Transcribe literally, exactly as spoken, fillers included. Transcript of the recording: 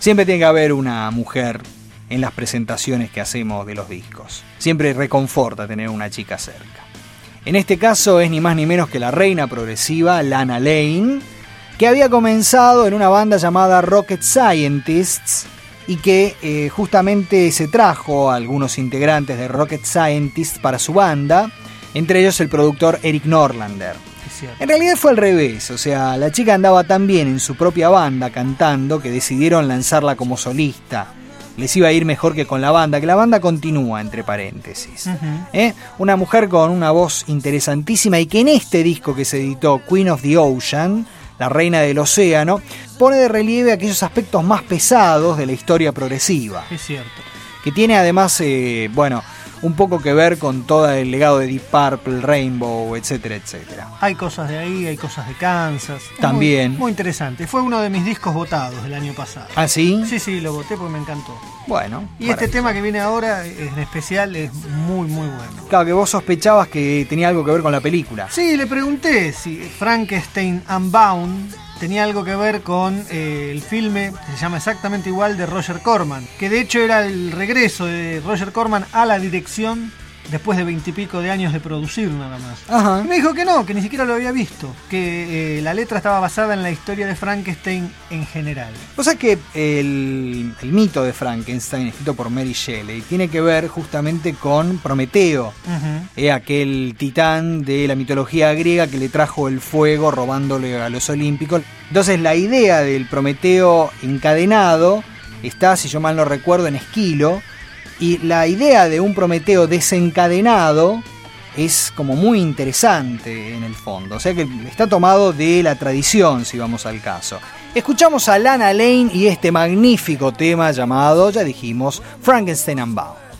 Siempre tiene que haber una mujer en las presentaciones que hacemos de los discos. Siempre reconforta tener una chica cerca. En este caso es ni más ni menos que la reina progresiva Lana Lane, que había comenzado en una banda llamada Rocket Scientists y que eh, justamente se trajo a algunos integrantes de Rocket Scientists para su banda, entre ellos el productor Eric Norlander. En realidad fue al revés, o sea, la chica andaba tan bien en su propia banda cantando que decidieron lanzarla como solista. Les iba a ir mejor que con la banda, que la banda continúa, entre paréntesis. Uh-huh. ¿Eh? Una mujer con una voz interesantísima y que en este disco que se editó, Queen of the Ocean, la reina del océano, pone de relieve aquellos aspectos más pesados de la historia progresiva. Es cierto. Que tiene además, eh, bueno, un poco que ver con todo el legado de Deep Purple, Rainbow, etcétera, etcétera. Hay cosas de ahí, hay cosas de Kansas. También. Muy, muy interesante. Fue uno de mis discos votados del año pasado. ¿Ah, sí? Sí, sí, lo voté porque me encantó. Bueno. Y este tema eso. que viene ahora, en especial, es muy, muy bueno. Claro, que vos sospechabas que tenía algo que ver con la película. Sí, le pregunté si Frankenstein Unbound tenía algo que ver con eh, el filme que se llama exactamente igual de Roger Corman, que de hecho era el regreso de Roger Corman a la dirección después de veintipico de años de producir nada más. Ajá. Y me dijo que no, que ni siquiera lo había visto, que eh, la letra estaba basada en la historia de Frankenstein en general. O sea que el, el mito de Frankenstein, escrito por Mary Shelley, tiene que ver justamente con Prometeo, uh-huh. eh, aquel titán de la mitología griega que le trajo el fuego robándole a los olímpicos. Entonces la idea del Prometeo encadenado está, si yo mal no recuerdo, en Esquilo. Y la idea de un Prometeo desencadenado es como muy interesante en el fondo. O sea que está tomado de la tradición, si vamos al caso. Escuchamos a Lana Lane y este magnífico tema llamado, ya dijimos, Frankenstein Unbound.